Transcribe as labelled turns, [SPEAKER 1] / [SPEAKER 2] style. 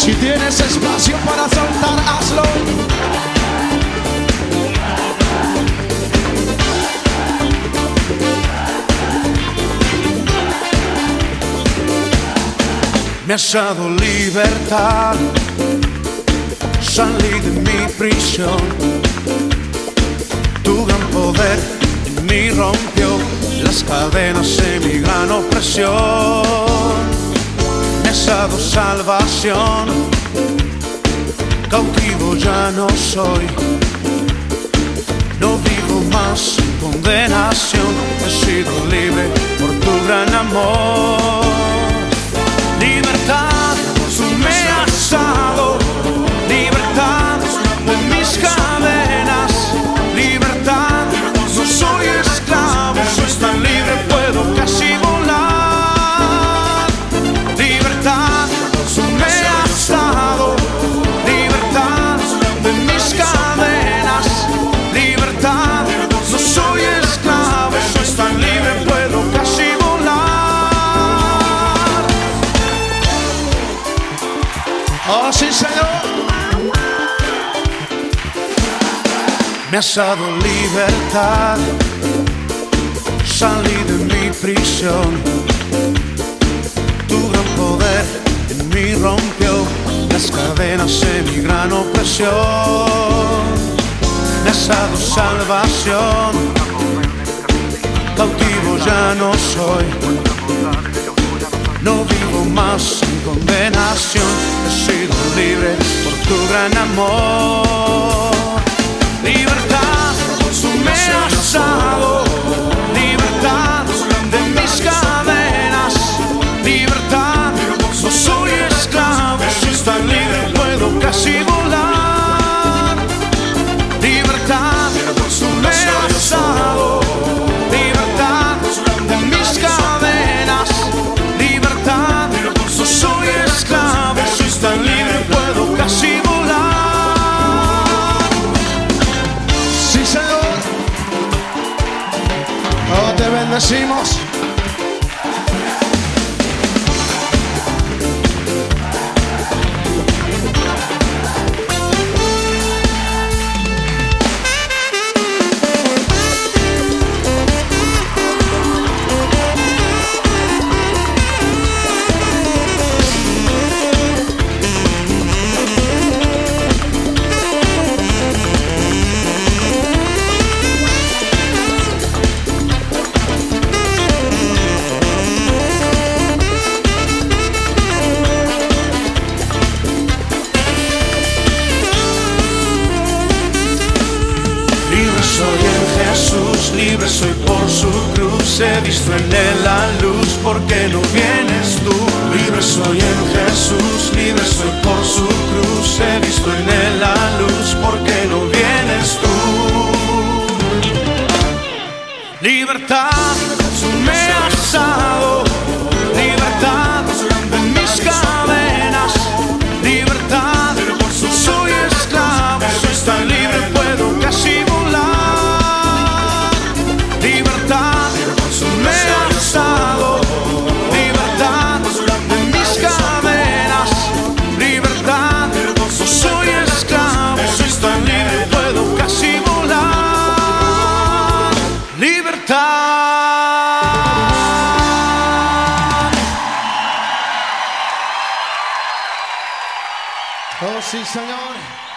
[SPEAKER 1] Si tienes espacio para saltar, hazlo. Me has dado libertad, salí de mi prisión. Tu gran poder en mí rompió las cadenas de mi gran opresión. Me has dado salvación, cautivo ya no soy. No vivo más en condenación, he sido libre por tu gran amor. Libertad, tú me has dado, libertad de mis cadenas, libertad, no soy esclavo, soy tan libre, puedo casi volar. Libertad, tú me has dado, libertad de mis cadenas, libertad, no soy esclavo, soy tan libre, puedo casi volar. Oh, sí, Señor. Me has dado libertad, salí de mi prisión. Tu gran poder en mí rompió las cadenas de mi gran opresión. Me has dado salvación, cautivo ya no soy. No vivo más en condenación, he sido libre por tu gran amor. Libertad, tú me has dado, libertad de mis cadenas, libertad, no soy esclavo, soy tan libre, puedo casi volar. Libertad, tú me has dado, libertad de mis cadenas, libertad, no soy esclavo, soy tan libre, puedo casi volar. Sí, Señor. Oh, te bendecimos. Libre soy por su cruz, he visto en él la luz, porque no vienes tú. Libre soy en Jesús, libre soy por su cruz, he visto en él la luz, porque no vienes tú. Libertad, tú me has dado, libertad de mis cadenas, libertad, no soy esclavo, soy tan libre, puedo casi volar. Libertad, tú me has dado, libertad de mis cadenas, libertad, no soy esclavo, soy tan libre, puedo casi volar. Libertad. Oh, sí, Señor.